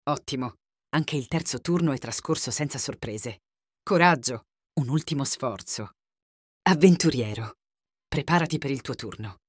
Ottimo. Anche il terzo turno è trascorso senza sorprese. Coraggio, un ultimo sforzo. Avventuriero, preparati per il tuo turno.